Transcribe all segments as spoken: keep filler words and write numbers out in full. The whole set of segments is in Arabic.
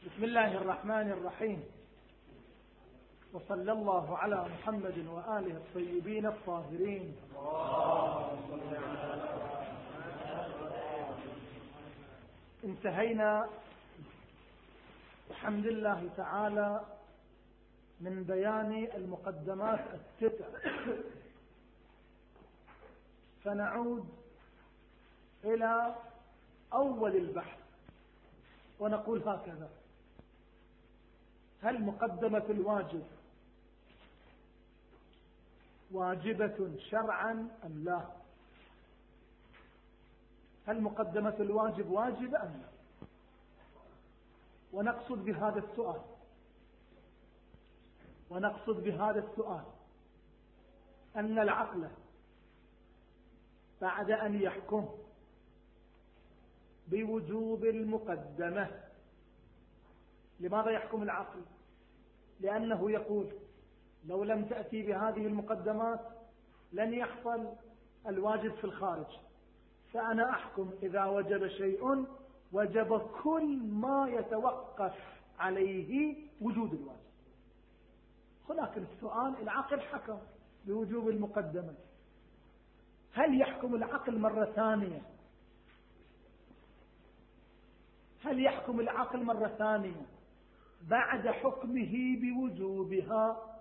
بسم الله الرحمن الرحيم، وصلى الله على محمد وآله الطيبين الطاهرين. انتهينا بحمد الله تعالى من بيان المقدمات الستة، فنعود إلى أول البحث ونقول هكذا: هل مقدمة الواجب واجبة شرعا أم لا؟ هل مقدمة الواجب واجبة أم لا؟ ونقصد بهذا السؤال ونقصد بهذا السؤال أن العقل بعد أن يحكم بوجوب المقدمة، لماذا يحكم العقل؟ لأنه يقول لو لم تأتي بهذه المقدمات لن يحصل الواجب في الخارج، فأنا أحكم إذا وجب شيء وجب كل ما يتوقف عليه وجود الواجب. ولكن السؤال: العقل حكم بوجوب المقدمة، هل يحكم العقل مرة ثانية؟ هل يحكم العقل مرة ثانية بعد حكمه بوجوبها؟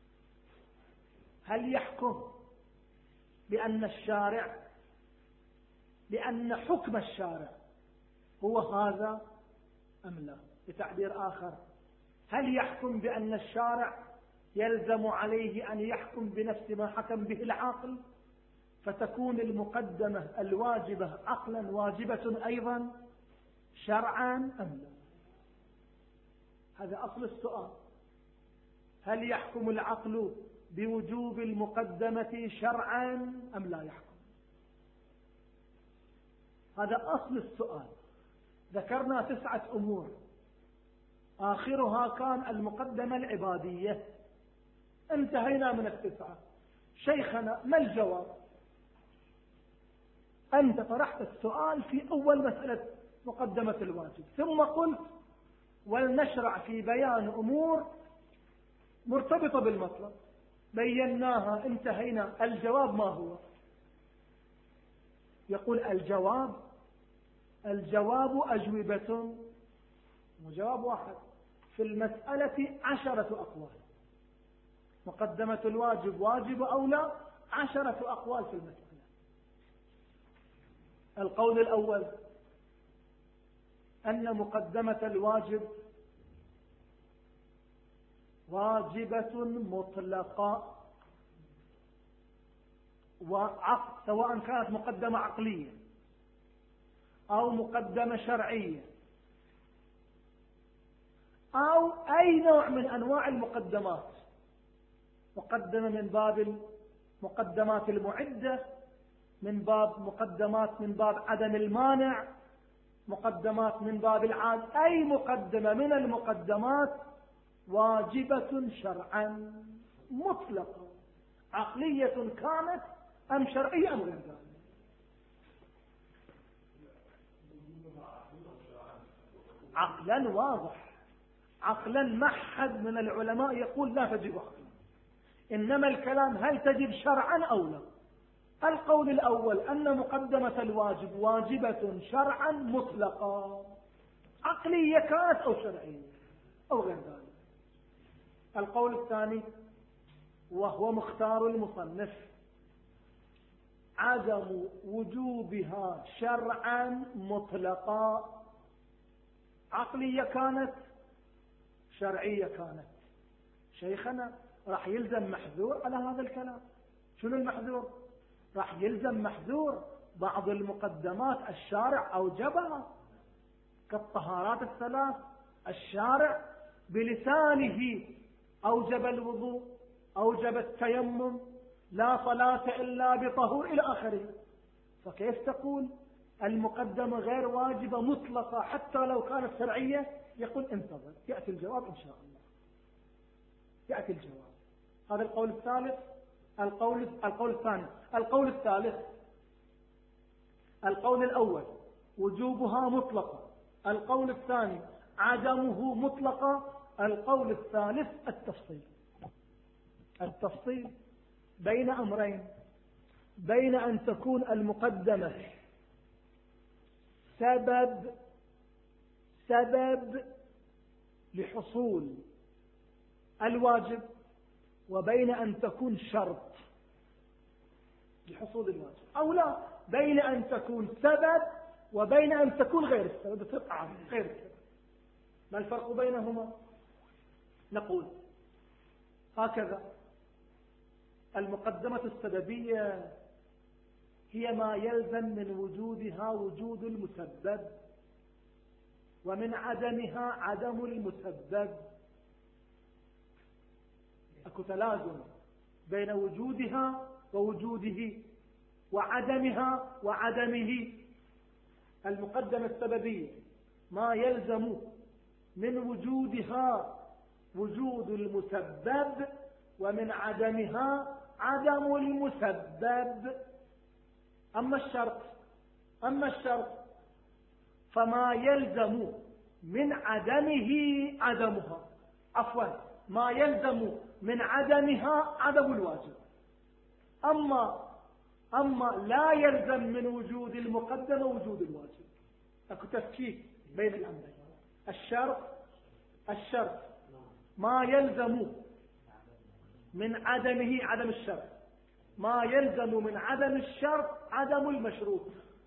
هل يحكم بأن الشارع بأن حكم الشارع هو هذا أم لا؟ بتعبير آخر، هل يحكم بأن الشارع يلزم عليه أن يحكم بنفس ما حكم به العاقل، فتكون المقدمة الواجبة عقلا واجبة أيضا شرعا أم لا؟ هذا أصل السؤال: هل يحكم العقل بوجوب المقدمة شرعا أم لا يحكم؟ هذا أصل السؤال. ذكرنا تسعة أمور، آخرها كان المقدمة العبادية. انتهينا من التسعة. شيخنا، ما الجواب؟ أنت طرحت السؤال في أول مسألة مقدمة الواجب، ثم قلت ولنشرع في بيان أمور مرتبطة بالمطلب، بيناها، انتهينا. الجواب ما هو؟ يقول الجواب الجواب أجوبة، وجواب واحد في المسألة عشرة أقوال. مقدمة الواجب واجب أو لا؟ عشرة أقوال في المسألة. القول الأول أن مقدمة الواجب واجبة مطلقة، وعقل، سواء كانت مقدمة عقلية أو مقدمة شرعية أو أي نوع من أنواع المقدمات. مقدمة من باب المقدمات المعدة، من باب مقدمات من باب عدم المانع، مقدمات من باب العاد، أي مقدمة من المقدمات واجبة شرعا مطلقة، عقلية كانت أم شرعية أم غير ذلك. عقلا واضح، عقلا ما حد من العلماء يقول لا تجب عقلا، إنما الكلام هل تجب شرعا أو لا. القول الأول أن مقدمة الواجب واجبة شرعا مطلقة، عقلية كانت أو شرعية أو غير ذلك. القول الثاني وهو مختار المصنف: عدم وجوبها شرعا مطلقا، عقلية كانت شرعية كانت. شيخنا، راح يلزم محذور على هذا الكلام. شنو المحذور؟ راح يلزم محذور بعض المقدمات الشارع أوجبها، كالطهارات الثلاث. الشارع بلسانه أوجب الوضوء، أوجب التيمم، لا صلاة إلا بطهور إلى آخره. فكيف تقول المقدمة غير واجبة مطلقة حتى لو كانت شرعية؟ يقول انتظر، يأتي الجواب إن شاء الله، يأتي الجواب. هذا القول الثالث. القول القول الثاني. القول الثالث: القول الأول وجوبها مطلقة، القول الثاني عدمه مطلقا. القول الثالث التفصيل. التفصيل بين أمرين، بين أن تكون المقدمة سبب سبب لحصول الواجب، وبين أن تكون شرط لحصول الواجب، أو لا، بين أن تكون سبب وبين أن تكون غير السبب. تقع غير السبب. ما الفرق بينهما؟ نقول هكذا: المقدمة السببية هي ما يلزم من وجودها وجود المسبب، ومن عدمها عدم المسبب. أكو تلازم بين وجودها ووجوده، وعدمها وعدمه. المقدمة السببية ما يلزم من وجودها وجود المسبب، ومن عدمها عدم المسبب. أما الشرط أما الشرط فما يلزم من عدمه عدمها، عفوا ما يلزم من عدمها عدم الواجب. أما أما لا يلزم من وجود المقدمة وجود الواجب. أكو تفكيك بين الأمرين. الشرط الشرط ما يلزم من عدمه عدم الشرط، ما يلزم من عدم الشرط عدم المشروط.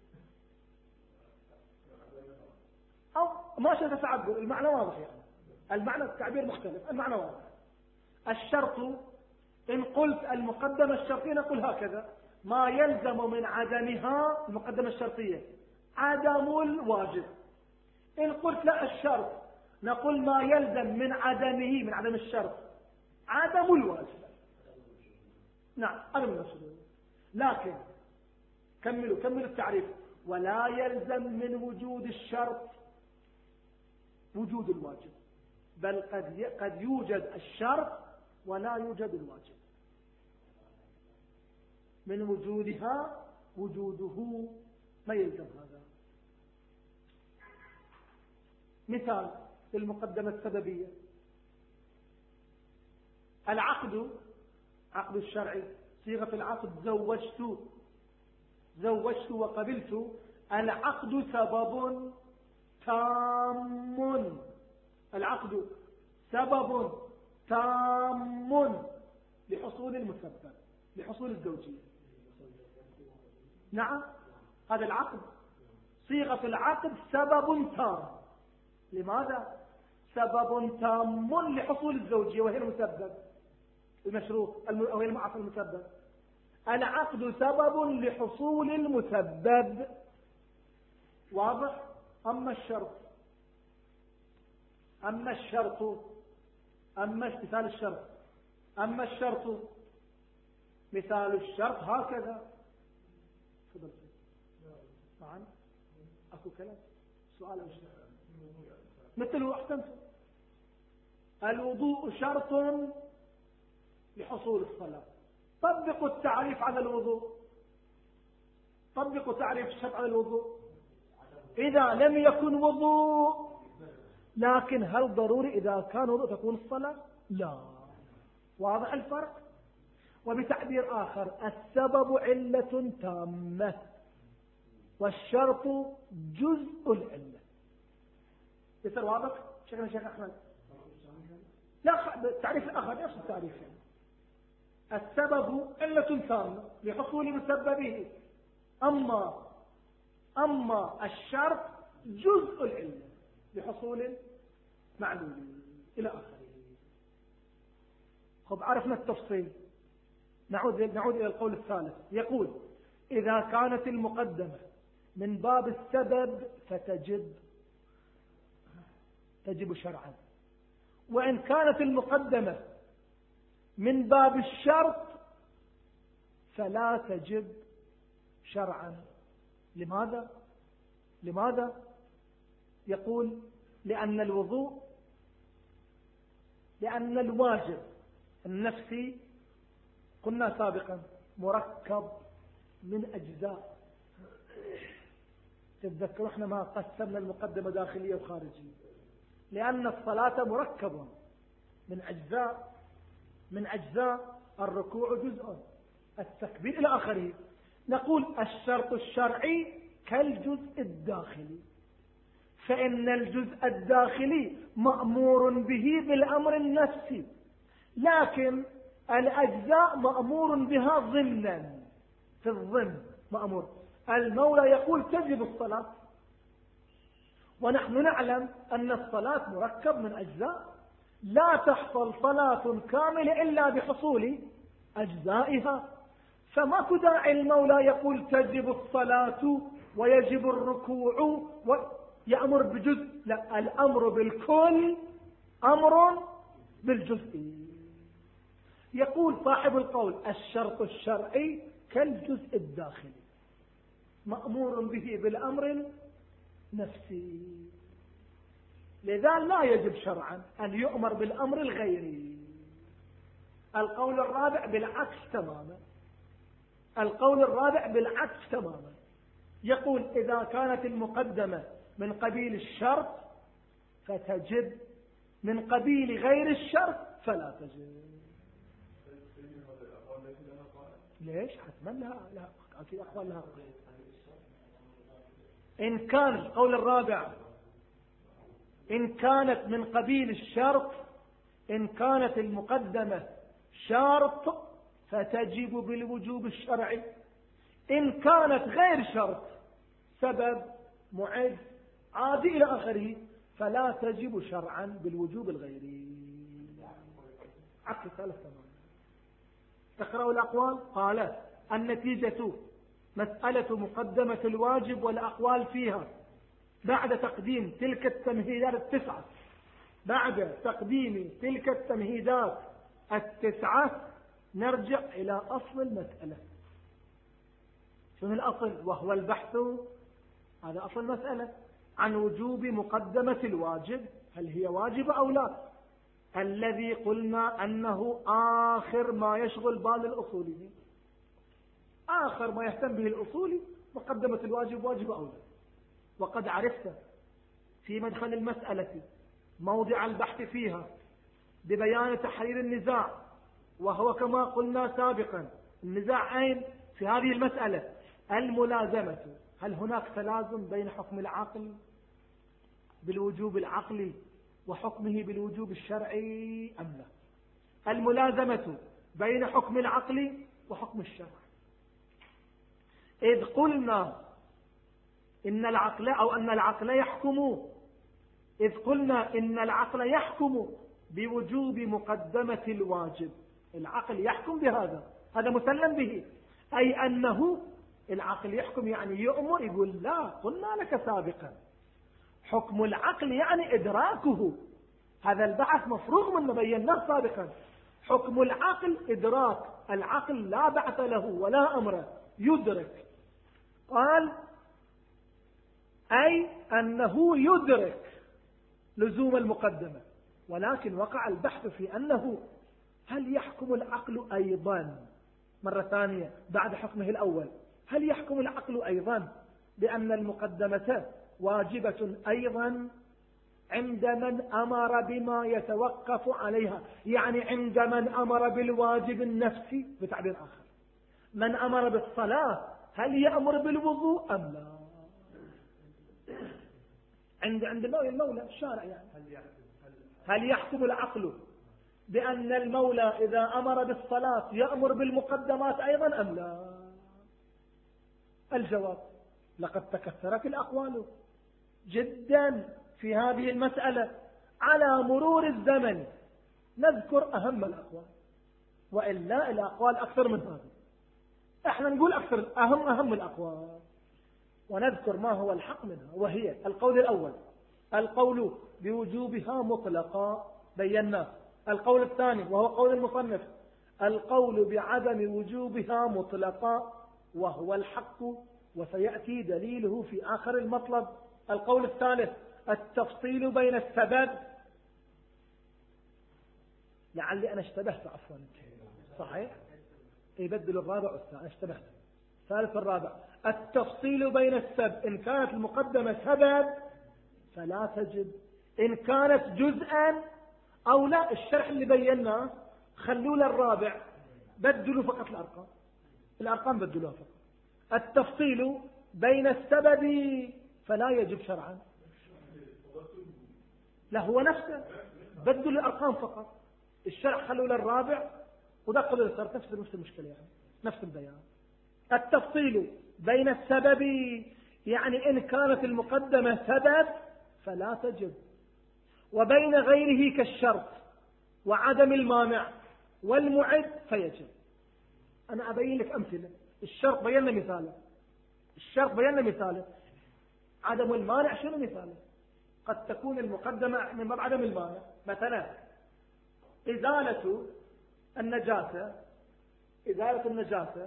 أو ما شئت تعبر، المعنى واضح، يعني المعنى التعبير مختلف، المعنى واضح. الشرط إن قلت المقدمة الشرطية نقول هكذا: ما يلزم من عدمها المقدمة الشرطية عدم الواجب. إن قلت لا الشرط نقول ما يلزم من عدمه من عدم الشرط عدم الواجب. نعم هذا من الشروط. لكن كملوا كملوا التعريف: ولا يلزم من وجود الشرط وجود الواجب، بل قد قد يوجد الشرط ولا يوجد الواجب. من وجودها وجوده ما يلزم هذا. مثال في المقدمة السببية: العقد، عقد الشرعي، صيغة العقد زوجت زوجت وقبلت. العقد سبب تام، العقد سبب تام لحصول المسبب، لحصول الزوجية. نعم هذا العقد، صيغة العقد سبب تام. لماذا؟ سبب تام لحصول الزوجية، وهي المسبب المشروط، وهي المعرف المسبب. العقد سبب لحصول المسبب. واضح؟ أما الشرط أما الشرط أما مثال الشرط أما الشرط مثال الشرط هكذا. تفضل. معنا أكو كلام سؤال أو شيء مثله أحسنت. الوضوء شرط لحصول الصلاة. طبقوا التعريف على الوضوء، طبقوا تعريف الشرط على الوضوء. إذا لم يكن وضوء، لكن هل ضروري إذا كان وضوء تكون الصلاة؟ لا. واضح الفرق؟ وبتعبير آخر: السبب علة تامة والشرط جزء العلة. يصير واضح؟ شكرا شيخ أحمد. لا التعريف الآخر نفس التعريف. السبب علة تامة لحصول مسببه، أما أما الشرط جزء العلة لحصول معلول إلى آخره. خب عرفنا التفصيل. نعود نعود إلى القول الثالث. يقول: إذا كانت المقدمة من باب السبب فتجب تجب شرعا، وإن كانت المقدمة من باب الشرط فلا تجب شرعا. لماذا؟ لماذا؟ يقول: لأن الوضوء لأن الواجب النفسي قلنا سابقا مركب من أجزاء. تتذكروا احنا ما قسمنا المقدمة داخلية وخارجية. لأن الصلاة مركب من أجزاء، من أجزاء الركوع جزء، التكبير إلى آخره. نقول الشرط الشرعي كالجزء الداخلي، فإن الجزء الداخلي مأمور به بالأمر النفسي، لكن الأجزاء مأمور بها ضمنا، في الضمن مأمور. المولى يقول تجب الصلاة، ونحن نعلم أن الصلاة مركب من أجزاء، لا تحصل صلاة كاملة إلا بحصول أجزائها، فما داعي المولى يقول تجب الصلاة ويجب الركوع ويأمر بجزء، لا، الأمر بالكل أمر بالجزء. يقول صاحب القول الشرط الشرعي كالجزء الداخلي مأمور به بالأمر النفسي، لذا لا يجب شرعا أن يؤمر بالأمر الغيري. القول الرابع بالعكس تماما، القول الرابع بالعكس تماما، يقول إذا كانت المقدمة من قبيل الشرط فتجب، من قبيل غير الشرط فلا تجب. ليش؟ حتما لها لا أكيد أقوال لها. إن كان القول الرابع إن كانت من قبيل الشرط، إن كانت المقدمة شرط فتجب بالوجوب الشرعي، إن كانت غير شرط سبب معد عادي إلى آخره فلا تجب شرعا بالوجوب الغيري. عكس ثالث تمام. تقرأوا الأقوال. قال النتيجة مسألة مقدمة الواجب والأقوال فيها بعد تقديم تلك التمهيدات التسعة، بعد تقديم تلك التمهيدات التسعة نرجع إلى أصل المسألة. شنو الأصل؟ وهو البحث، هذا أصل المسألة، عن وجوب مقدمة الواجب، هل هي واجبة أو لا، الذي قلنا أنه آخر ما يشغل بال الأصوليين، آخر ما يهتم به الأصولي مقدمة الواجب واجب أو لا. وقد عرفت في مدخل المسألة موضع البحث فيها ببيان تحرير النزاع، وهو كما قلنا سابقا النزاع أين في هذه المسألة؟ الملازمة، هل هناك تلازم بين حكم العقل بالوجوب العقلي وحكمه بالوجوب الشرعي أم لا؟ الملازمة بين حكم العقل وحكم الشرع. إذ قلنا إن العقل أو أن العقل يحكم إذ قلنا إن العقل يحكم بوجوب مقدمة الواجب، العقل يحكم بهذا، هذا مسلم به، أي أنه العقل يحكم يعني يؤمر، يقول لا، قلنا لك سابقا حكم العقل يعني إدراكه، هذا البحث مفروغ من بيناه سابقا، حكم العقل إدراك، العقل لا بعث له ولا أمر، يدرك. قال أي أنه يدرك لزوم المقدمة، ولكن وقع البحث في أنه هل يحكم العقل أيضا مرة ثانية بعد حكمه الأول، هل يحكم العقل أيضا بأن المقدمة واجبة أيضا عند من أمر بما يتوقف عليها، يعني عند من أمر بالواجب النفسي بتعبير آخر، من أمر بالصلاة هل يأمر بالوضوء أم لا؟ عند عند المولى الشارع يعني هل يحكم العقل بأن المولى إذا أمر بالصلاة يأمر بالمقدمات أيضا أم لا؟ الجواب لقد تكثرت الأقوال جدا في هذه المسألة، على مرور الزمن نذكر أهم الأقوال، وإلا الأقوال أكثر من هذا، احنا نقول أكثر أهم أهم الأقوال ونذكر ما هو الحق منها. وهي القول الأول القول بوجوبها مطلقا بينا، القول الثاني وهو قول المصنف القول بعدم وجوبها مطلقا وهو الحق، وسيأتي دليله في آخر المطلب. القول الثالث التفصيل بين السبب، لعلي أنا اشتبهت عفوا صحيح يبدل الرابع والثالث، اشتبهت ثالث الرابع التفصيل بين السبب، إن كانت المقدمة سبب فلا تجب، إن كانت جزءا أو لا. الشرح اللي بيناه خلوا للرابع بدلوا فقط الأرقام، الأرقام بدلوها فقط. التفصيل بين السبب فلا يجب شرعا. لا هو نفسه، بدلوا الأرقام فقط. الشرح خلوا للرابع ودخلوا للثالث، نفس نفس المشكلة يعني، نفس البيان. التفصيل بين السبب يعني إن كانت المقدمة سبب فلا تجب، وبين غيره كالشرط وعدم المانع والمعد فيجب. أنا أبين لك أمثلة. الشرط بينا مثاله، الشرط بينا مثاله. عدم المانع شنو مثاله؟ قد تكون المقدمة من باب عدم المانع. مثلا إزالة النجاسة، إزالة النجاسة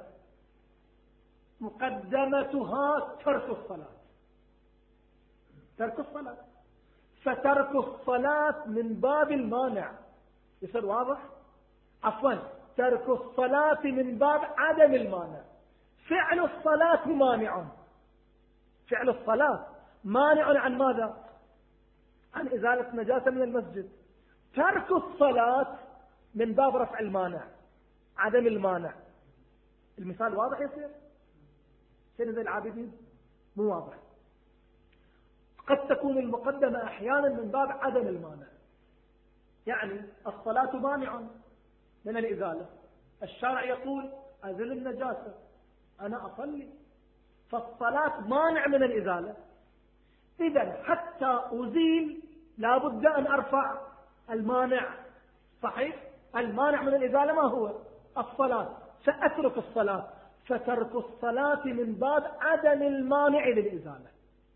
مقدمتها ترك الصلاة، ترك الصلاة، فترك الصلاة من باب المانع. يصير واضح؟ عفوا، ترك الصلاة من باب عدم المانع. فعل الصلاة مانع، فعل الصلاة مانع عن ماذا؟ عن إزالة النجاسة من المسجد. ترك الصلاة من باب رفع المانع، عدم المانع. المثال واضح يصير؟ سنة زي العابدين مو واضح. قد تكون المقدمة أحيانا من باب عدم المانع، يعني الصلاة مانع من الإزالة. الشارع يقول أزل النجاسة، أنا أصلي، فالصلاة مانع من الإزالة. إذن حتى أزيل لابد أن أرفع المانع. صحيح؟ المانع من الإزالة ما هو؟ الصلاة، سأترك الصلاة، فترك الصلاة من باب عدم المانع للإزالة.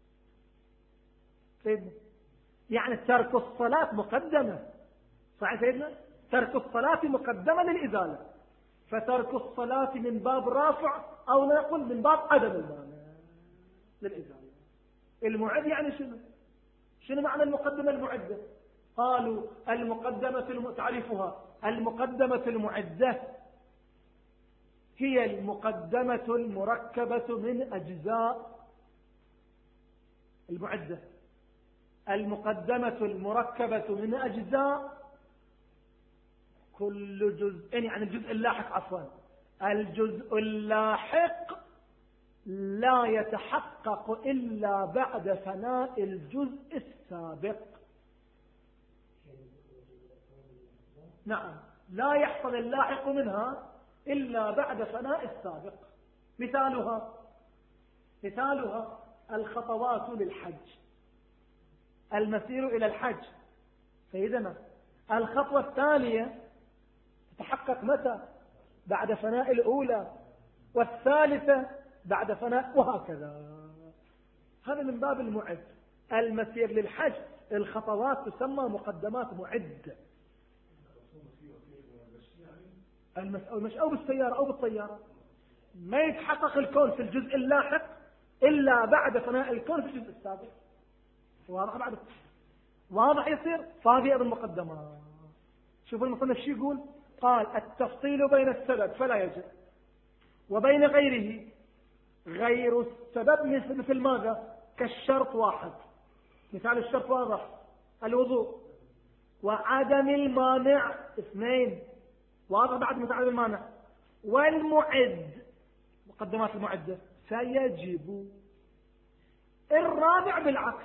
سيدنا يعني ترك الصلاة مقدمة، صحيح سيدنا؟ ترك الصلاة مقدمة للإزالة، فترك الصلاة من باب رافع أو نقول من باب عدم المانع للإزالة. المعد يعني شنو؟ شنو معنى المقدمة المعدة؟ قالوا المقدمة الم... تعرفها المقدمة المعدة هي المقدمة المركبة من أجزاء. المعدة المقدمة المركبة من أجزاء، كل جزء يعني الجزء اللاحق، عفوا الجزء اللاحق لا يتحقق إلا بعد فناء الجزء السابق. نعم، لا يحصل اللاحق منها إلا بعد فناء السابق. مثالها مثالها الخطوات للحج، المسير إلى الحج. سيدنا الخطوة الثانية تتحقق متى؟ بعد فناء الأولى، والثالثة بعد فناء، وهكذا. هذا من باب المعد. المسير للحج الخطوات تسمى مقدمات معدة. المشي أو بالسيارة أو بالطيارة. ما يتحقق الكون في الجزء اللاحق إلا بعد فناء الكون في الجزء السابق. واضح بعد؟ واضح يصير؟ فهذه المقدمات. شوفوا المصنف شو يقول؟ قال التفصيل بين السبب فلا يجب، وبين غيره. غير السبب مثل ماذا؟ كالشرط واحد. مثال الشرط واضح، الوضوء. وعدم المانع اثنين، واضح بعد مثال المانع. والمعد، مقدمات المعدة، فيجب. الرابع بالعكس،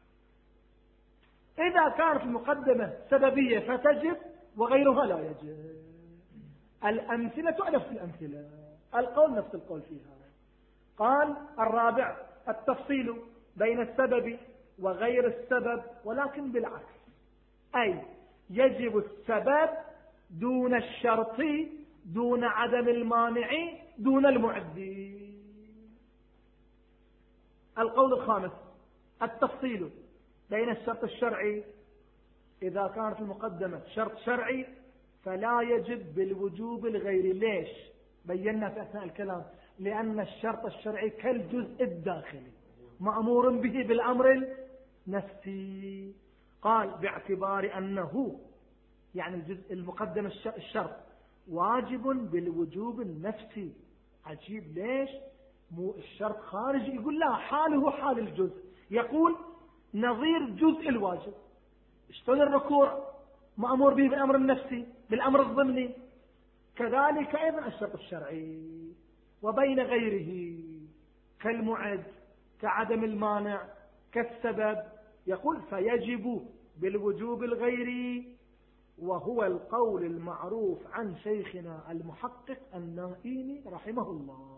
إذا كانت المقدمة سببية فتجب وغيرها لا يجب. الأمثلة نفس الأمثلة، القول نفس القول فيها. قال الرابع التفصيل بين السبب وغير السبب، ولكن بالعكس، أي يجب السبب دون الشرط، دون عدم المانع، دون المعد. القول الخامس التفصيل بين الشرط الشرعي. إذا كانت المقدمة شرط شرعي فلا يجب بالوجوب الغيري. ليش؟ بينا في أثناء الكلام. لأن الشرط الشرعي كالجزء الداخلي مأمور به بالأمر النفسي. قال باعتبار أنه يعني الجزء المقدم الشرط واجب بالوجوب النفسي. عجيب، ليش؟ مو الشرط خارجي؟ يقول لا، حاله حال الجزء. يقول نظير جزء الواجب. شلون الركوع مأمور به بالأمر النفسي بالأمر الضمني، كذلك أيضا الشرط الشرعي. وبين غيره كالمعد كعدم المانع كالسبب، يقول فيجب بالوجوب الغيري، وهو القول المعروف عن شيخنا المحقق النائيني رحمه الله.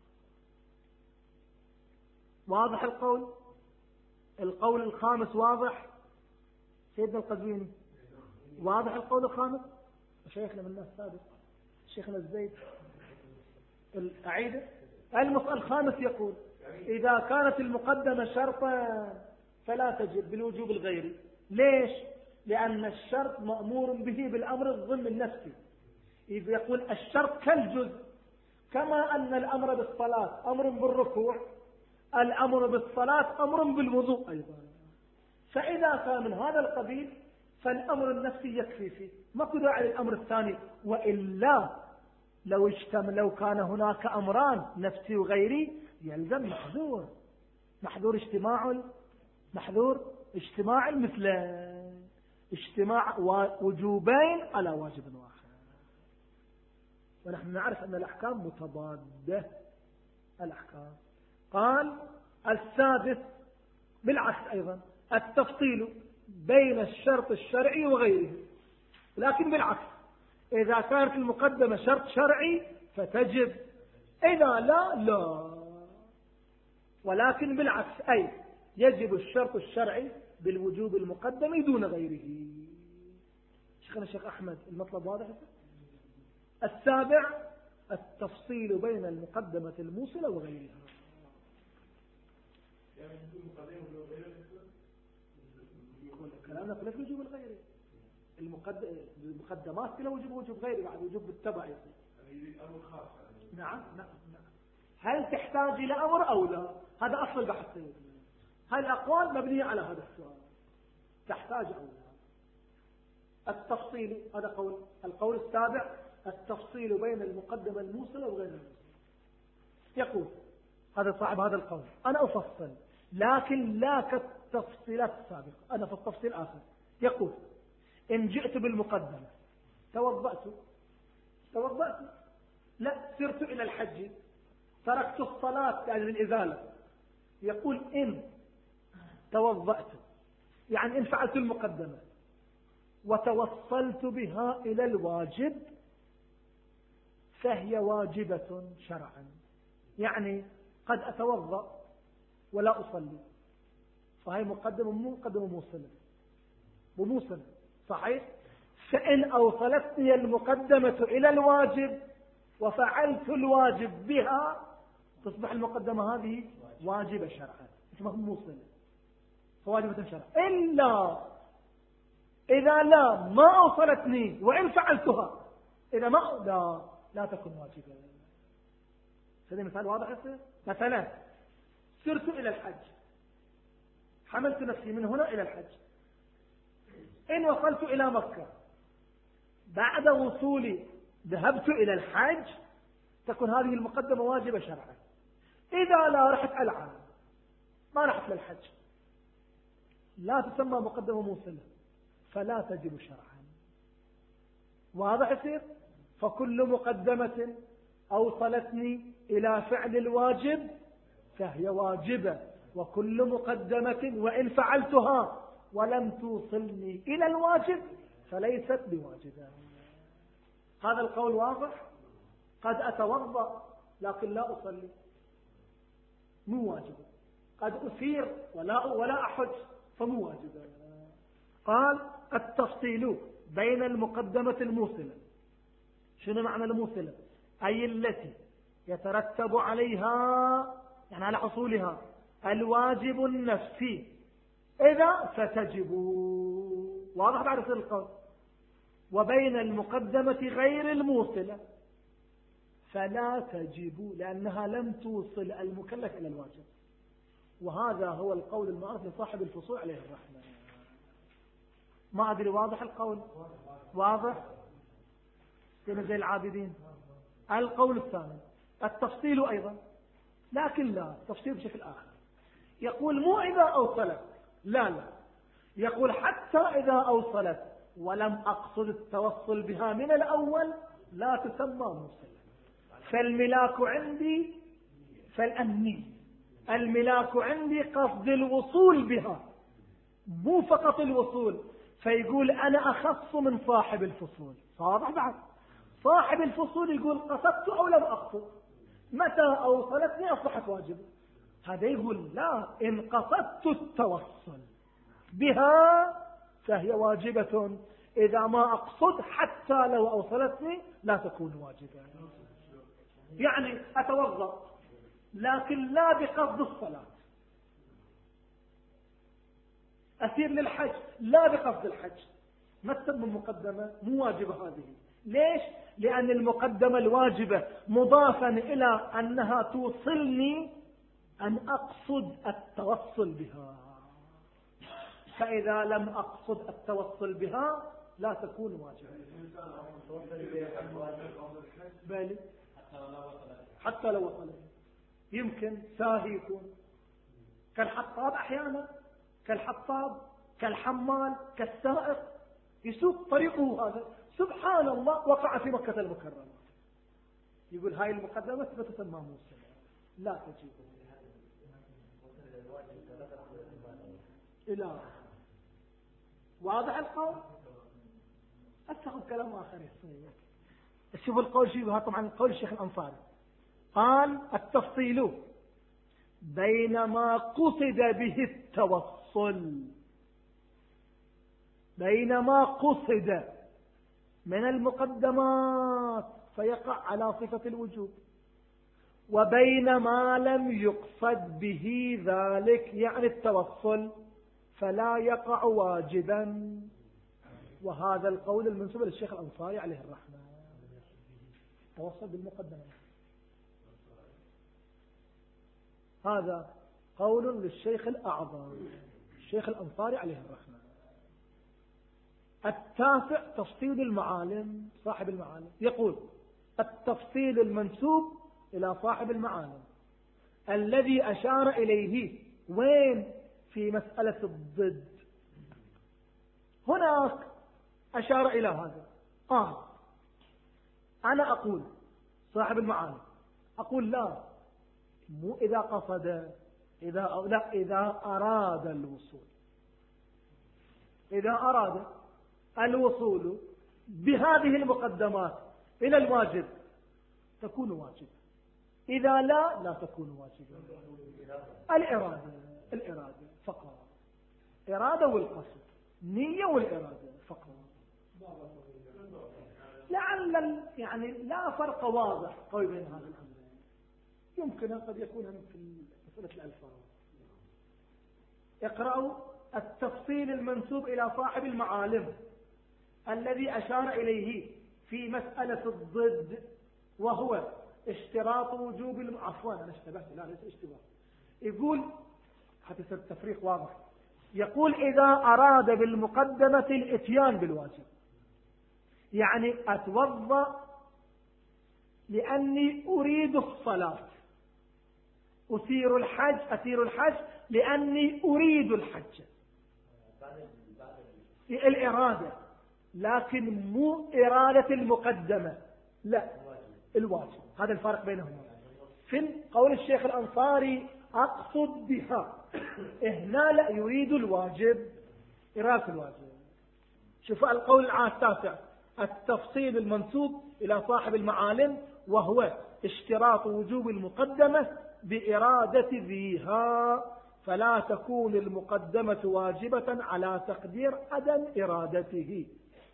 واضح القول؟ القول الخامس واضح سيدنا القزويني؟ واضح القول الخامس؟ شيخنا من الناس السابق شيخنا الزيد الأعيدة. المسألة الخامس يقول إذا كانت المقدمة شرطا فلا تجب بالوجوب الغيري. ليش؟ لأن الشرط مأمور به بالأمر الضمن النفسي. إذا يقول الشرط كالجزء، كما أن الأمر بالصلاة أمر بالركوع، الأمر بالصلاة أمر بالوضوء أيضا. فإذا كان من هذا القبيل فالأمر النفسي يكفي فيه، ما كده على الأمر الثاني. وإلا لو اجتمع لو كان هناك أمران نفسي وغيري يلزم محذور محذور اجتماع محذور اجتماع المثلين، اجتماع وجوبين على واجب واحد. ونحن نعرف أن الأحكام متضادة الأحكام. قال السادس بالعكس أيضا التفصيل بين الشرط الشرعي وغيره، لكن بالعكس إذا كانت المقدمة شرط شرعي فتجب، إذا لا لا. ولكن بالعكس أي يجب الشرط الشرعي بالوجوب المقدم دون غيره. شيخنا الشيخ أحمد المطلب واضح؟ السابع التفصيل بين المقدمة الموصلة وغيرها. يقول كلامنا في الوجوب الغيري، المقدمات كلها وجوب وجوب غيري بعد وجوب بالتبع يصير. نعم نعم. هل تحتاج إلى أمر أو لا؟ هذا أصل البحث. هل الأقوال مبنية على هذا السؤال، تحتاج أو لا. التفصيل هذا قول. القول السابع التفصيل بين المقدمة الموصلة وغير الموصلة. يقول هذا صاحب هذا القول أنا أفصل لكن لا كالتفصيلات السابقة، أنا في التفصيل آخر. يقول إن جئت بالمقدمة توضأت توضأت لا سرت إلى الحج تركت الصلاة يعني الإزالة. يقول إن توضأت يعني إن فعلت المقدمة وتوصلت بها إلى الواجب فهي واجبة شرعا. يعني قد أتوضأ ولا أصلي، فهي مقدمة مو مقدمة موصلة وموصلة صحيح. فإن أوصلتني المقدمة إلى الواجب وفعلت الواجب بها تصبح المقدمة هذه واجبة شرعا، ما هو موصلة فواجبة شرعا. إلا إذا لا ما أوصلتني وإن فعلتها، إذا ما لا لا تكون واجبة. هذا مثال واضح يصير. مثلا سرت إلى الحج، حملت نفسي من هنا إلى الحج، إن وصلت إلى مكة بعد وصولي ذهبت إلى الحج تكون هذه المقدمة واجبة شرعا. إذا لا رحت ألعب ما رحت للحج لا تسمى مقدمة موصلة فلا تجب شرعا. واضح يصير. فكل مقدمة أوصلتني إلى فعل الواجب فهي واجبة، وكل مقدمة وإن فعلتها ولم توصلني إلى الواجب فليست بواجبة. هذا القول واضح. قد أتوضأ لكن لا أصلي مو واجبة، قد أسير ولا ولا أحج فمو واجبة. قال التفصيل بين المقدمة الموصلة. شنو معنى الموصلة؟ أي التي يترتب عليها يعني على حصولها الواجب النفسي إذا فتجب. واضح بعد يصير القول. وبين المقدمة غير الموصلة فلا تجب لأنها لم توصل المكلف إلى الواجب. وهذا هو القول المعروف لصاحب الفصول عليه الرحمة. ما أدري واضح القول؟ واضح كما زي العابدين. القول الثاني التفصيل أيضا، لكن لا تفصيل بشكل آخر. يقول مو إذا أوصلت، لا لا، يقول حتى إذا أوصلت ولم أقصد التوصل بها من الأول لا تسمى موصلة. فالملاك عندي فالأني الملاك عندي قصد الوصول بها مو فقط الوصول. فيقول أنا أخص من صاحب الفصول. صادح بعد صاحب الفصول يقول قصدت أو لم أقصد، متى أوصلتني أصبحت واجبة. هذا يقول لا، إن قصدت التوصل بها فهي واجبة، إذا ما أقصد حتى لو أوصلتني لا تكون واجبة. يعني أتوضأ لكن لا بقصد الصلاة، أسير للحج لا بقصد الحج، ما تسمى مقدمة مو واجبة هذه. ليش؟ لأن المقدمة الواجبة مضافا إلى أنها توصلني أن أقصد التوصل بها، فإذا لم أقصد التوصل بها لا تكون واجبة. بالي حتى لو وصلت يمكن ساهي يكون كالحطاب أحيانا، كالحطاب كالحمال كالسائق يسوق طريقه هذا، سبحان الله وقع في مكة المكرمة. يقول هاي المقدمة تسمى موصلة لا تجيب إلى. واضح القول؟ أتخذ كلام آخر يصير. شوفوا القول شيء، طبعا قول الشيخ الأنصاري قال التفصيل بين ما قصد به التوصل، بين ما قصد من المقدمات فيقع على صفة الوجوب، وبين ما لم يقصد به ذلك يعني التوصل فلا يقع واجبا. وهذا القول المنسوب للشيخ الأنصاري عليه الرحمة، توصل بالمقدمة. هذا قول للشيخ الأعظم الشيخ الأنصاري عليه الرحمة. التاسع تفصيل المعالم. صاحب المعالم يقول التفصيل المنسوب إلى صاحب المعالم الذي أشار إليه وين؟ في مسألة الضد. هناك أشار إلى هذا. آه أنا أقول صاحب المعالم أقول لا، مو إذا قصد، إذا أو لا، إذا أراد الوصول، إذا أراد الوصول بهذه المقدمات إلى الواجب تكون واجبة، إذا لا لا تكون واجبة. الإرادة الإرادة فقط، إرادة والقصد، نية والإرادة فقط. لعل يعني لا فرق واضح قوي بين هذا الأمر، يمكن قد يكون في مسألة الألفاظ. اقرأوا التفصيل المنسوب إلى صاحب المعالم الذي أشار إليه في مسألة الضد، وهو اشتراط وجوب الم... عفوا أنا اشتبهت، لا ليس اشتباه. يقول حتى يصير التفريق واضح، يقول إذا أراد بالمقدمة الإتيان بالواجب، يعني أتوضأ لأني أريد الصلاة، أسير الحج أسير الحج لأني أريد الحج، الإرادة، لكن مو إرادة المقدمة، لا الواجب. هذا الفرق بينهما. في قول الشيخ الأنصاري أقصد بها، هنا لا يريد الواجب، إرادة الواجب. شوفوا القول التاسع التفصيل المنسوب إلى صاحب المعالم وهو اشتراط وجوب المقدمة بإرادة ذيها، فلا تكون المقدمة واجبة على تقدير عدم إرادته.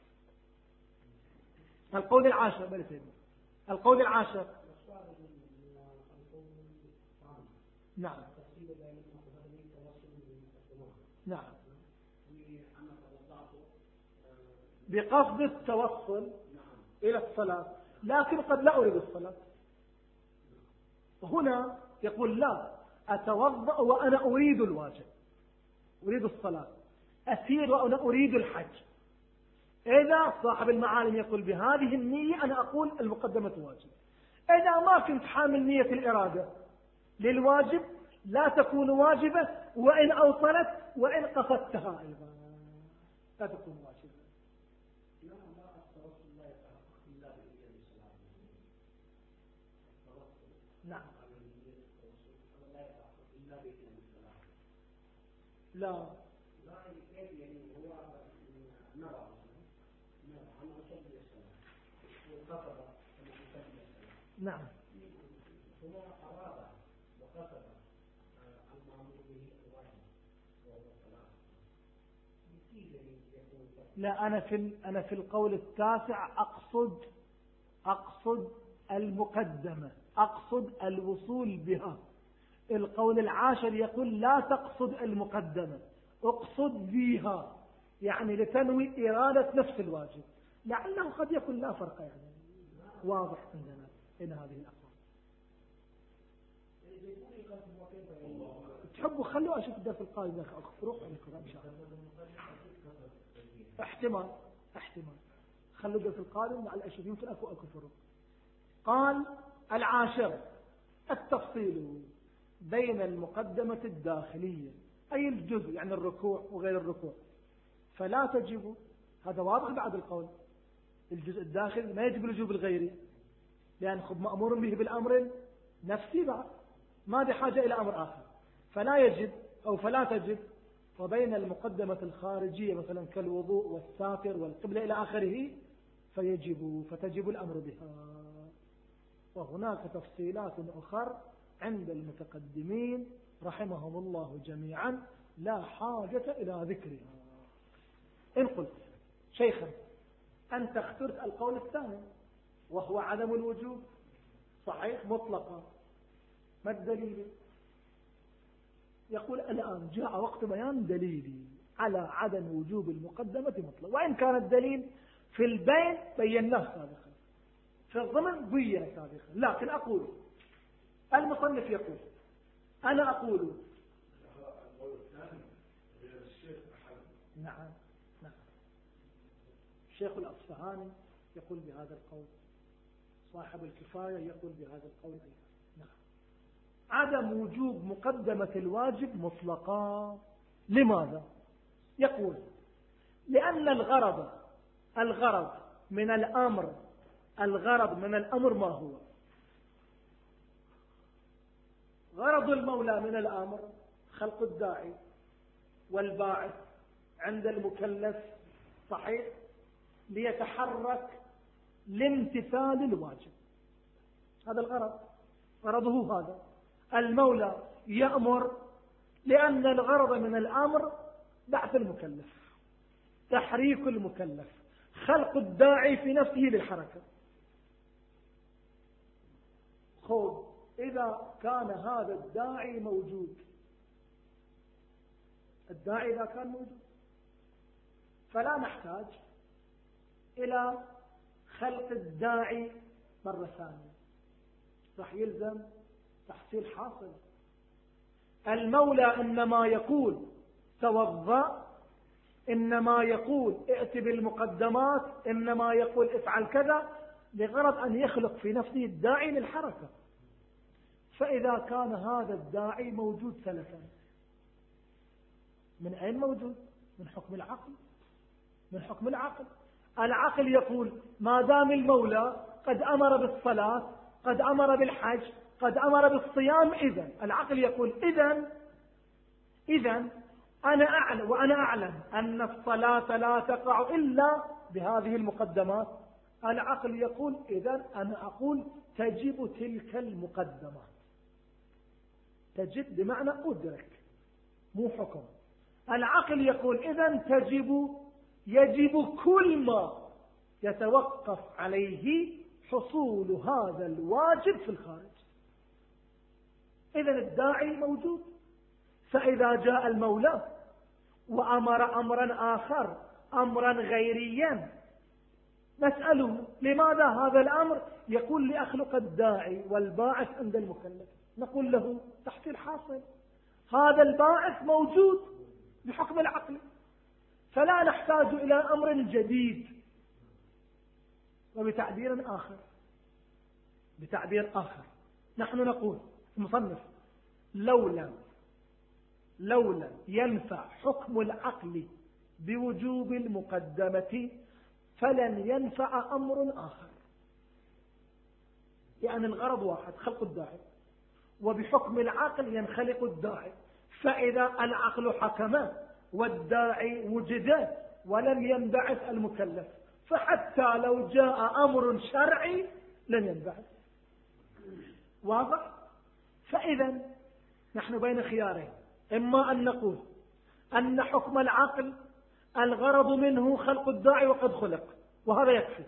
القول العاشر بل سيدنا. القول العاشر نعم نعم بقصد التوصل إلى الصلاة، لكن قد لا أريد الصلاة. هنا يقول لا، أتوضأ وأنا أريد الواجب، أريد الصلاة، أسير وأنا أريد الحج. إذا صاحب المعالم يقول بهذه النية أنا أقول المقدمة واجب. إذا ما كنت حامل نية الإرادة للواجب لا تكون واجبة، وإن أوصلت وإن قصدتها أيضا. لا تكون واجبة. لا لا التوسل لا يتحقق إلا بإذن السلام. نعم. لا يتحقق إلا بإذن السلام. لا لا كيف يعني هو نرى نرى أنا أصلي السلام وقصد أن أصلي السلام. نعم. هو أراد وقصد المأمور به الواجب وهو الصلاة. لا أنا في أنا في القول التاسع أقصد أقصد المقدمة، أقصد الوصول بها. القول العاشر يقول لا تقصد المقدمة، اقصد بها، يعني لتنوي إرادة نفس الواجب. لعله قد يكون لا فرق، يعني واضح عندنا إن هذه الأقوال. تحبوا خلوا أشوف الدرس القادم يا أخي، روح عليكم إن شاء الله. احتمال احتمال خلوا الدرس القادم لعل أشوف يمكن أكو أكو فرق. قال العاشر التفصيل بين المقدمة الداخلية أي الجزء، يعني الركوع وغير الركوع، فلا تجب. هذا واضح بعد القول. الجزء الداخلي ما يجب الوجوب الغيري، لأن خب مأمور به بالأمر نفسي بعد، ما بحاجة إلى أمر آخر، فلا يجب أو فلا تجب. وبين المقدمة الخارجية مثلا كالوضوء والساتر والقبلة إلى آخره فيجب فتجب الأمر بها. وهناك تفصيلات أخرى عند المتقدمين رحمهم الله جميعا لا حاجة إلى ذكرها. إن قلت شيخا أنت اخترت القول الثاني وهو عدم الوجوب، صحيح مطلقا، ما الدليل؟ يقول الآن جاء وقت بيان دليلي على عدم وجوب المقدمة مطلقا، وإن كان الدليل في البين بيناه سابقا، في الضمن بين سابقا، لكن أقول المصنف يقول أنا أقول نعم نعم الشيخ الأصفهاني يقول بهذا القول، صاحب الكفاية يقول بهذا القول أيضا. نعم عدم وجوب مقدمة الواجب مطلقا. لماذا؟ يقول لأن الغرض الغرض من الأمر الغرض من الأمر ما هو؟ غرض المولى من الأمر خلق الداعي والباعث عند المكلف، صحيح، ليتحرك لامتثال الواجب. هذا الغرض، غرضه هذا. المولى يأمر لأن الغرض من الأمر بعث المكلف، تحريك المكلف، خلق الداعي في نفسه للحركة. خذ إذا كان هذا الداعي موجود، الداعي إذا كان موجود فلا نحتاج إلى خلق الداعي مرة ثانية، راح يلزم تحصيل حاصل. المولى إنما يقول توضأ، إنما يقول ائت بالمقدمات، إنما يقول افعل كذا، لغرض أن يخلق في نفسه الداعي للحركة. فإذا كان هذا الداعي موجود سلفا، من أين موجود؟ من حكم العقل، من حكم العقل. العقل يقول ما دام المولى قد أمر بالصلاة، قد أمر بالحج، قد أمر بالصيام، إذن العقل يقول إذن إذن أنا أعلم وأنا أعلم أن الصلاة لا تقع إلا بهذه المقدمات. العقل يقول إذن أنا أقول تجب تلك المقدمات. تجب بمعنى أدرك، مو حكم. العقل يقول إذن تجب يجب كل ما يتوقف عليه حصول هذا الواجب في الخارج. إذن الداعي موجود، فإذا جاء المولى وأمر أمرا آخر، أمرا غيريا، نسأله لماذا هذا الأمر؟ يقول لأخلق الداعي والباعث عند المكلف. نقول له تحصيل حاصل، هذا الباعث موجود بحكم العقل، فلا نحتاج إلى أمر جديد. وبتعبير آخر بتعبير آخر نحن نقول المصنف لولا لولا ينفع حكم العقل بوجوب المقدمة فلن ينفع أمر آخر. يعني الغرض واحد، خلق الداعي، وبحكم العقل ينخلق الداعي، فإذا العقل حكم والداعي وجد ولم ينبعث المكلف، فحتى لو جاء أمر شرعي لن ينبعث. واضح؟ فإذا نحن بين خيارين، إما أن نقول أن حكم العقل الغرض منه خلق الداعي وقد خلق وهذا يكفي،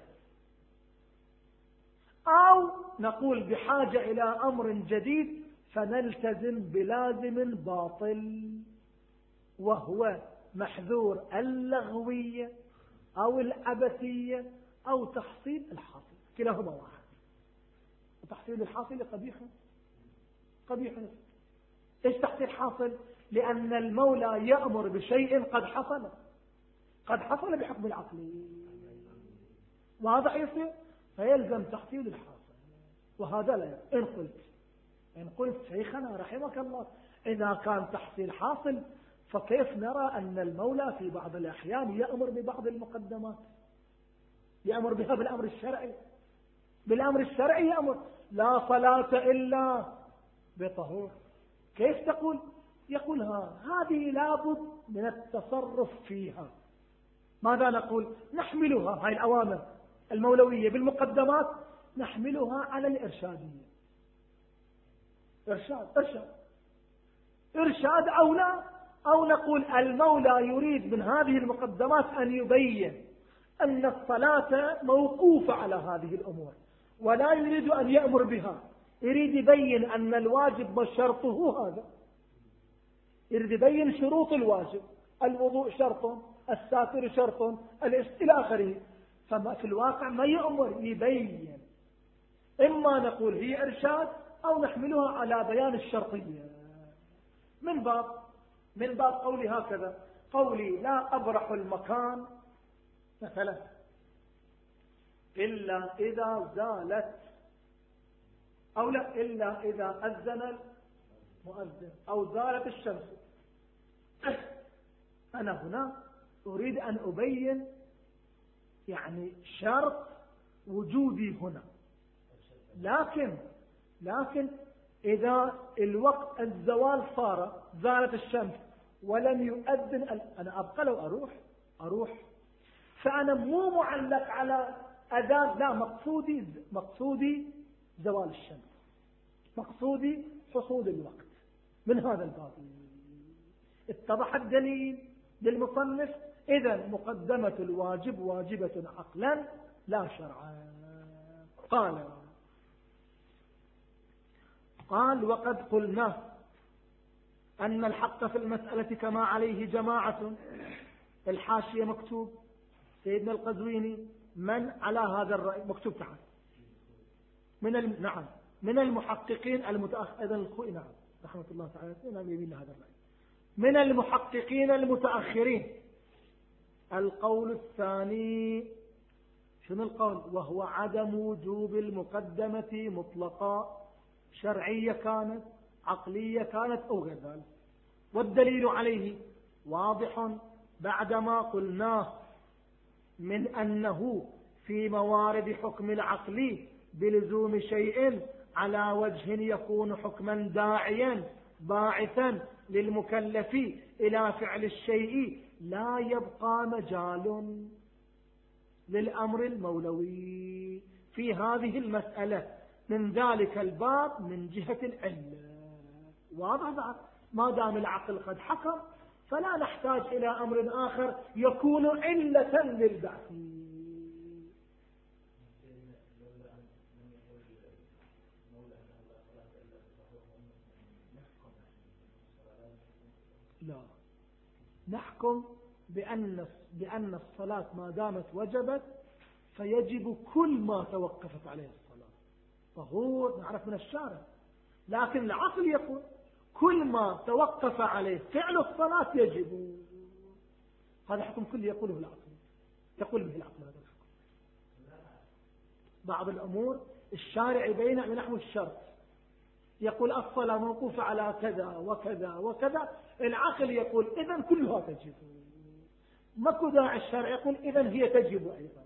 أو نقول بحاجة إلى أمر جديد فنلتزم بلازم باطل وهو محذور اللغوية أو العبثية أو تحصيل الحاصل، كلاهما واحد. وتحصيل الحاصل قبيح قبيح. إيش تحصيل حاصل؟ لأن المولى يأمر بشيء قد حصل قد حصل بحكم العقل، واضح يصير، فيلزم تحصيل الحاصل، وهذا لا. إن قلت إن قلت شيخنا رحمك الله إذا كان تحصيل حاصل فكيف نرى أن المولى في بعض الأحيان يأمر ببعض المقدمات، يأمر بها بالأمر الشرعي، بالأمر الشرعي يأمر لا صلاة إلا بطهور، كيف تقول؟ يقول ها هذه لابد من التصرف فيها. ماذا نقول؟ نحملها هاي الأوامر المولوية بالمقدمات نحملها على الإرشادية، إرشاد إرشاد إرشاد أو لا، أو نقول المولى يريد من هذه المقدمات أن يبين أن الصلاة موقوفة على هذه الأمور ولا يريد أن يأمر بها، يريد يبين أن الواجب وشرطه هذا، يريد يبين شروط الواجب، الوضوء شرط، الساتر شرط، إلى آخره. فما في الواقع ما يأمر، يبين. إما نقول هي إرشاد أو نحملها على بيان الشرطية، من باب من باب قولي هكذا، قولي لا أبرح المكان مثلا إلا إذا زالت، أو لا إلا إذا أذن المؤذن أو زالت الشمس. أنا هنا أريد أن أبين يعني شرط وجودي هنا، لكن لكن إذا الوقت الزوال صار زالت الشمس ولم يؤذن أنا أبقى لو أروح أروح فأنا مو معلق على أذان، لا، مقصودي مقصودي زوال الشمس، مقصودي حصول الوقت. من هذا الباب اتضح الدليل للمصنف. إذا مقدمة الواجب واجبة عقلا لا شرعا. قال قال وقد قلنا أن الحق في المسألة كما عليه جماعة. الحاشية مكتوب سيدنا القزويني من على هذا الرأي مكتوب تحت من الم... نعم من المحققين المتأخر. أيضا الخوئي نعم رحمة الله تعالى نعم يمين هذا الرأي من المحققين المتأخرين. القول الثاني شنو القول؟ وهو عدم وجوب المقدمة مطلقا، شرعية كانت عقلية كانت أو غير ذلك. والدليل عليه واضح بعدما قلناه من أنه في موارد حكم العقل بلزوم شيء على وجه يكون حكما داعيا باعثا للمكلف إلى فعل الشيء لا يبقى مجال للأمر المولوي في هذه المسألة من ذلك الباب من جهة العلة. واضح بعد؟ ما دام العقل قد حكم فلا نحتاج إلى أمر آخر يكون علة للبعث. لا، نحكم بأن بأن الصلاة ما دامت وجبت فيجب كل ما توقفت عليه الصلاة. طهور نعرف من الشارع، لكن العقل يقول كل ما توقف عليه فعل الصلاة يجب. هذا حكم كل يقوله العقل، يقول به العقل هذا الحكم. بعض الأمور الشارع يبين من نحو الشرط، يقول الصلاة موقوفة على كذا وكذا وكذا، العقل يقول إذن كلها تجب. ماكو داعي الشرع يقول إذن هي تجب أيضا.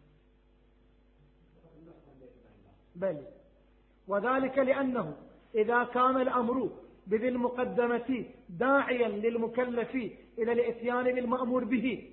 بل وذلك لأنه إذا كان الأمر بذي المقدمة داعيا للمكلف إلى الإتيان بالمأمور به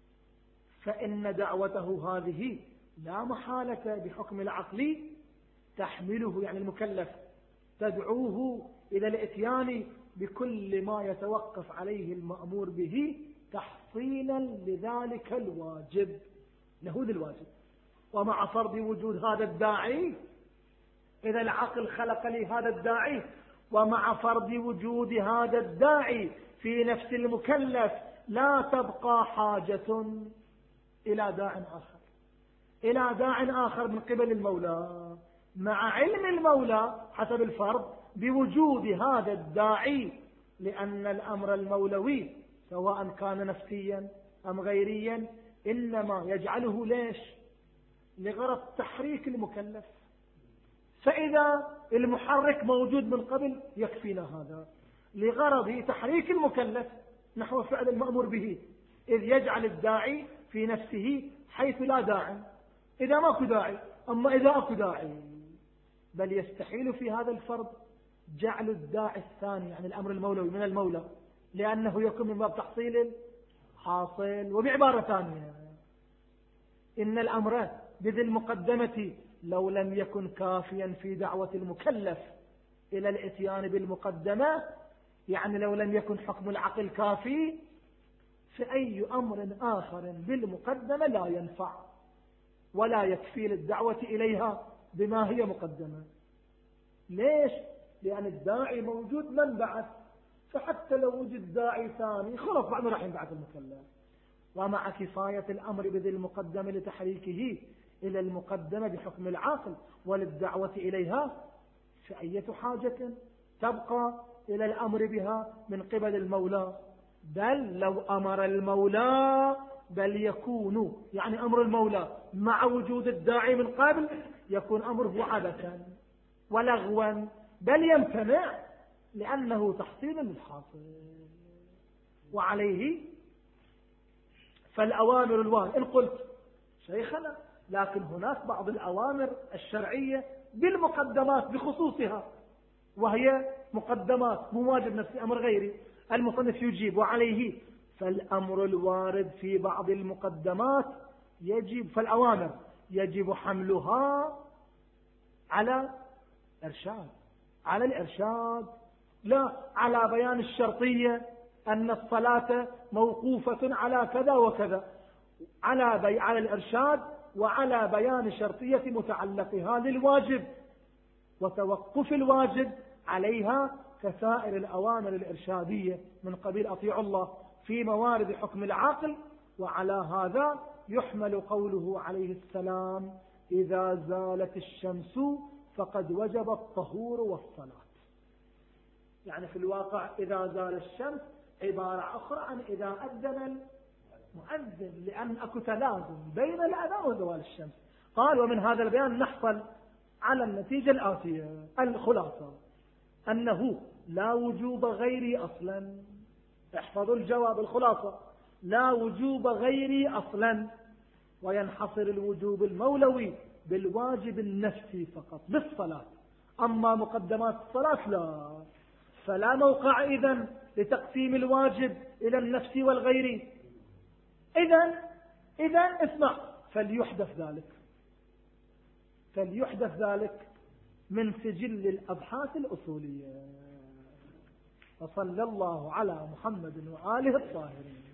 فإن دعوته هذه لا محالة بحكم العقل تحمله، يعني المكلف تدعوه إلى الإتيان بكل ما يتوقف عليه المأمور به تحصيلا لذلك الواجب له الواجب. ومع فرض وجود هذا الداعي، إذا العقل خلق لي هذا الداعي، ومع فرض وجود هذا الداعي في نفس المكلف لا تبقى حاجة إلى داع آخر إلى داع آخر من قبل المولى، مع علم المولى حسب الفرض بوجود هذا الداعي، لأن الأمر المولوي سواء كان نفسيا أم غيريا إنما يجعله ليش؟ لغرض تحريك المكلف. فإذا المحرك موجود من قبل يكفينا هذا لغرض تحريك المكلف نحو فعل المأمور به، إذ يجعل الداعي في نفسه حيث لا داعي إذا ما أكو داعي. أما إذا أكو داعي بل يستحيل في هذا الفرض جعل الداعي الثاني، يعني الأمر المولوي من المولى، لأنه يكون من باب تحصيل الحاصل. وبعبارة ثانية إن الأمر بذي المقدمة لو لم يكن كافيا في دعوة المكلف إلى الإتيان بالمقدمة، يعني لو لم يكن حكم العقل كافي، فأي أمر آخر بالمقدمة لا ينفع ولا يكفي للدعوة إليها بما هي مقدمة. ليش؟ لأن الداعي موجود من بعث، فحتى لو وجد داعي ثاني خلص بعد راح ينبعث المكلف. ومع كفاية الأمر بذي المقدمة لتحريكه إلى المقدمة بحكم العقل وللدعوة إليها، فأية حاجة تبقى إلى الأمر بها من قبل المولى؟ بل لو أمر المولى بل يكون، يعني أمر المولى مع وجود الداعي من قبل يكون أمره عبثا ولغوا، بل يمتنع لأنه تحصيل للحاصل. وعليه فالأوامر الواردة، إن قلت شيخنا لكن هناك بعض الأوامر الشرعية بالمقدمات بخصوصها، وهي مقدمات مو واجب نفسي أمر غيري. المصنف يجيب وعليه فالأمر الوارد في بعض المقدمات يجب، فالأوامر يجب حملها على إرشاد، على الإرشاد لا على بيان الشرطية أن الصلاة موقوفة على كذا وكذا، على بي على الإرشاد وعلى بيان شرطية متعلقها للواجب، وتوقف الواجب عليها كسائر الأوامر الإرشادية من قبيل أطيع الله في موارد حكم العقل. وعلى هذا يحمل قوله عليه السلام إذا زالت الشمس فقد وجب الطهور والصلاة، يعني في الواقع إذا زال الشمس عبارة أخرى عن إذا أذن المؤذن، لأن أكو تلازم بين الأذان وزوال الشمس. قال ومن هذا البيان نحصل على النتيجة الآتية. الخلاصة أنه لا وجوب غيري أصلا، احفظوا الجواب، الخلاصة لا وجوب غيري أصلا، وينحصر الوجوب المولوي بالواجب النفسي فقط بالصلاة، أما مقدمات الصلاة لا، فلا موقع إذن لتقسيم الواجب إلى النفس والغير. إذن إذن اسمع، فليحدث ذلك فليحدث ذلك من سجل الأبحاث الأصولية. وصلى الله على محمد وآله الطاهرين.